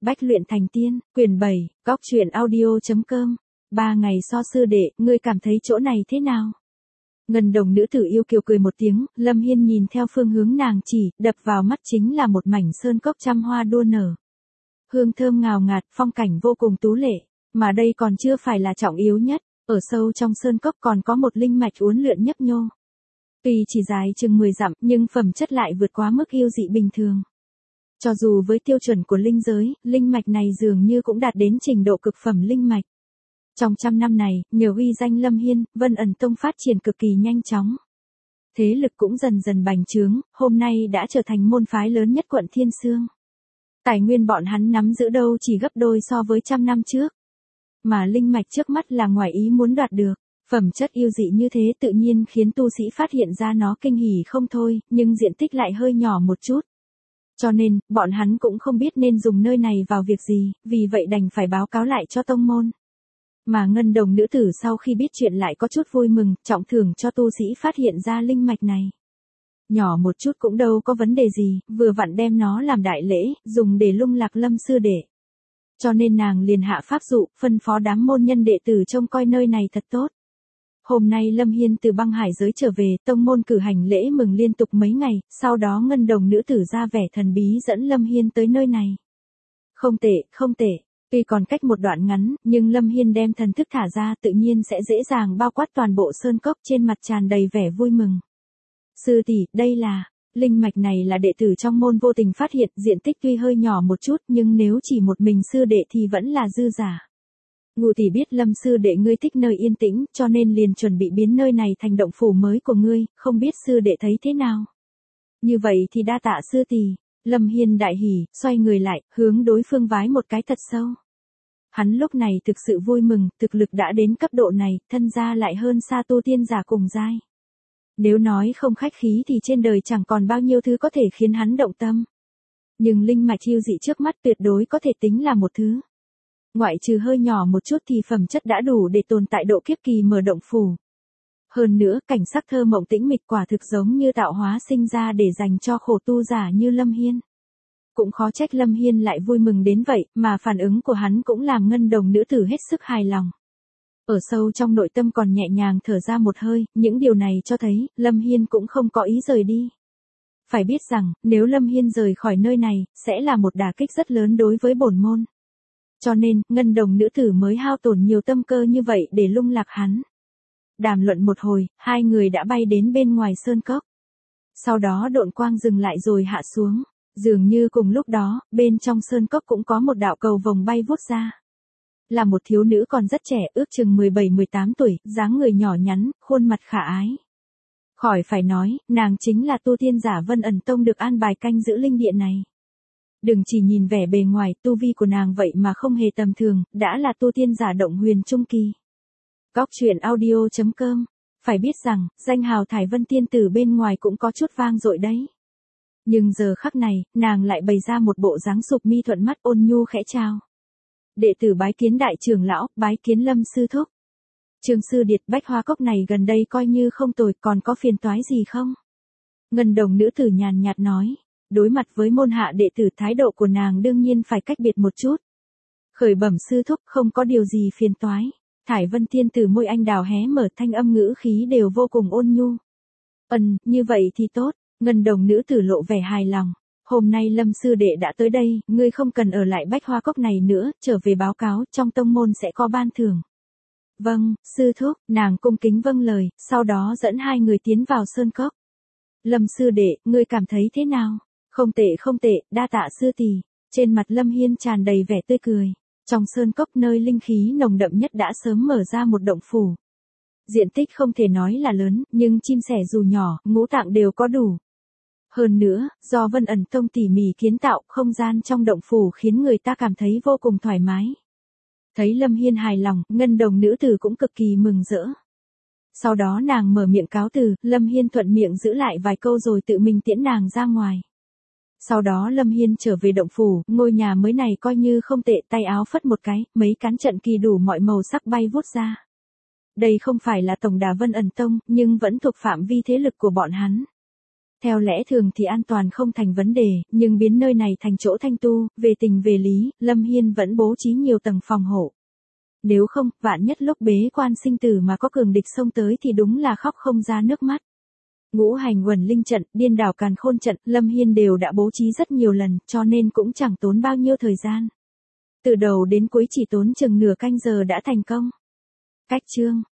Bách luyện thành tiên, quyển 7, góc truyện audio.com. 3 ngày so sư đệ, ngươi cảm thấy chỗ này thế nào? Ngân Đồng nữ tử yêu kiều cười một tiếng, Lâm Hiên nhìn theo phương hướng nàng chỉ, đập vào mắt chính là một mảnh sơn cốc trăm hoa đua nở. Hương thơm ngào ngạt, phong cảnh vô cùng tú lệ, mà đây còn chưa phải là trọng yếu nhất, ở sâu trong sơn cốc còn có một linh mạch uốn lượn nhấp nhô. Tuy chỉ dài chừng 10 dặm, nhưng phẩm chất lại vượt quá mức yêu dị bình thường. Cho dù với tiêu chuẩn của linh giới, linh mạch này dường như cũng đạt đến trình độ cực phẩm linh mạch. Trong trăm năm này, nhờ uy danh Lâm Hiên, Vân Ẩn Tông phát triển cực kỳ nhanh chóng. Thế lực cũng dần dần bành trướng, hôm nay đã trở thành môn phái lớn nhất quận Thiên Sương. Tài nguyên bọn hắn nắm giữ đâu chỉ gấp đôi so với trăm năm trước. Mà linh mạch trước mắt là ngoài ý muốn đoạt được. Phẩm chất yêu dị như thế tự nhiên khiến tu sĩ phát hiện ra nó kinh hỉ không thôi, nhưng diện tích lại hơi nhỏ một chút. Cho nên, bọn hắn cũng không biết nên dùng nơi này vào việc gì, vì vậy đành phải báo cáo lại cho tông môn. Mà Ngân Đồng nữ tử sau khi biết chuyện lại có chút vui mừng, trọng thưởng cho tu sĩ phát hiện ra linh mạch này. Nhỏ một chút cũng đâu có vấn đề gì, vừa vặn đem nó làm đại lễ, dùng để lung lạc Lâm sư đệ. Cho nên nàng liền hạ pháp dụ, phân phó đám môn nhân đệ tử trông coi nơi này thật tốt. Hôm nay Lâm Hiên từ băng hải giới trở về, tông môn cử hành lễ mừng liên tục mấy ngày, sau đó Ngân Đồng nữ tử ra vẻ thần bí dẫn Lâm Hiên tới nơi này. Không tệ, không tệ, tuy còn cách một đoạn ngắn, nhưng Lâm Hiên đem thần thức thả ra tự nhiên sẽ dễ dàng bao quát toàn bộ sơn cốc, trên mặt tràn đầy vẻ vui mừng. Sư tỷ, đây là, linh mạch này là đệ tử trong môn vô tình phát hiện, diện tích tuy hơi nhỏ một chút nhưng nếu chỉ một mình sư đệ thì vẫn là dư giả. Ngụ tỷ biết Lâm sư đệ ngươi thích nơi yên tĩnh, cho nên liền chuẩn bị biến nơi này thành động phủ mới của ngươi, không biết sư đệ thấy thế nào. Như vậy thì đa tạ sư tỷ. Lâm Hiên đại hỉ, xoay người lại, hướng đối phương vái một cái thật sâu. Hắn lúc này thực sự vui mừng, thực lực đã đến cấp độ này, thân gia lại hơn xa tu tiên giả cùng giai. Nếu nói không khách khí thì trên đời chẳng còn bao nhiêu thứ có thể khiến hắn động tâm. Nhưng linh mạch yêu dị trước mắt tuyệt đối có thể tính là một thứ. Ngoại trừ hơi nhỏ một chút thì phẩm chất đã đủ để tồn tại độ kiếp kỳ mở động phủ. Hơn nữa, cảnh sắc thơ mộng tĩnh mịch quả thực giống như tạo hóa sinh ra để dành cho khổ tu giả như Lâm Hiên. Cũng khó trách Lâm Hiên lại vui mừng đến vậy, mà phản ứng của hắn cũng làm Ngân Đồng nữ tử hết sức hài lòng. Ở sâu trong nội tâm còn nhẹ nhàng thở ra một hơi, những điều này cho thấy, Lâm Hiên cũng không có ý rời đi. Phải biết rằng, nếu Lâm Hiên rời khỏi nơi này, sẽ là một đả kích rất lớn đối với bổn môn. Cho nên, Ngân Đồng nữ tử mới hao tổn nhiều tâm cơ như vậy để lung lạc hắn. Đàm luận một hồi, hai người đã bay đến bên ngoài sơn cốc. Sau đó độn quang dừng lại rồi hạ xuống. Dường như cùng lúc đó, bên trong sơn cốc cũng có một đạo cầu vồng bay vút ra. Là một thiếu nữ còn rất trẻ, ước chừng 17-18 tuổi, dáng người nhỏ nhắn, khuôn mặt khả ái. Khỏi phải nói, nàng chính là tu tiên giả Vân Ẩn Tông được an bài canh giữ linh điện này. Đừng chỉ nhìn vẻ bề ngoài, tu vi của nàng vậy mà không hề tầm thường, đã là tu tiên giả động huyền trung kỳ. Góc truyện audio.com. Phải biết rằng, danh hào Thải Vân tiên tử bên ngoài cũng có chút vang dội đấy. Nhưng giờ khắc này, nàng lại bày ra một bộ dáng sụp mi thuận mắt ôn nhu khẽ chào. Đệ tử bái kiến đại trưởng lão, bái kiến Lâm sư thúc. Trường sư điệt Bách Hoa Cốc này gần đây coi như không tồi, còn có phiền toái gì không? Ngân Đồng nữ tử nhàn nhạt nói. Đối mặt với môn hạ đệ tử thái độ của nàng đương nhiên phải cách biệt một chút. Khởi bẩm sư thúc, không có điều gì phiền toái. Thải Vân tiên tử môi anh đào hé mở, thanh âm ngữ khí đều vô cùng ôn nhu. Như vậy thì tốt. Ngân Đồng nữ tử lộ vẻ hài lòng. Hôm nay Lâm sư đệ đã tới đây, ngươi không cần ở lại Bách Hoa Cốc này nữa, trở về báo cáo, trong tông môn sẽ có ban thưởng. Vâng, sư thúc, nàng cung kính vâng lời, sau đó dẫn hai người tiến vào sơn cốc. Lâm sư đệ, ngươi cảm thấy thế nào? Không tệ, đa tạ sư tỷ. Trên mặt Lâm Hiên tràn đầy vẻ tươi cười. Trong sơn cốc nơi linh khí nồng đậm nhất đã sớm mở ra một động phủ. Diện tích không thể nói là lớn, nhưng chim sẻ dù nhỏ, ngũ tạng đều có đủ. Hơn nữa, do Vân Ẩn Tông tỉ mỉ kiến tạo, không gian trong động phủ khiến người ta cảm thấy vô cùng thoải mái. Thấy Lâm Hiên hài lòng, Ngân Đồng nữ tử cũng cực kỳ mừng rỡ. Sau đó nàng mở miệng cáo từ, Lâm Hiên thuận miệng giữ lại vài câu rồi tự mình tiễn nàng ra ngoài. Sau đó Lâm Hiên trở về động phủ, ngôi nhà mới này coi như không tệ, tay áo phất một cái, mấy cán trận kỳ đủ mọi màu sắc bay vút ra. Đây không phải là tổng đà Vân Ẩn Tông, nhưng vẫn thuộc phạm vi thế lực của bọn hắn. Theo lẽ thường thì an toàn không thành vấn đề, nhưng biến nơi này thành chỗ thanh tu, về tình về lý, Lâm Hiên vẫn bố trí nhiều tầng phòng hộ. Nếu không, vạn nhất lúc bế quan sinh tử mà có cường địch xông tới thì đúng là khóc không ra nước mắt. Ngũ hành uẩn linh trận, điên đảo càn khôn trận, Lâm Hiên đều đã bố trí rất nhiều lần, cho nên cũng chẳng tốn bao nhiêu thời gian. Từ đầu đến cuối chỉ tốn chừng nửa canh giờ đã thành công. Cách chương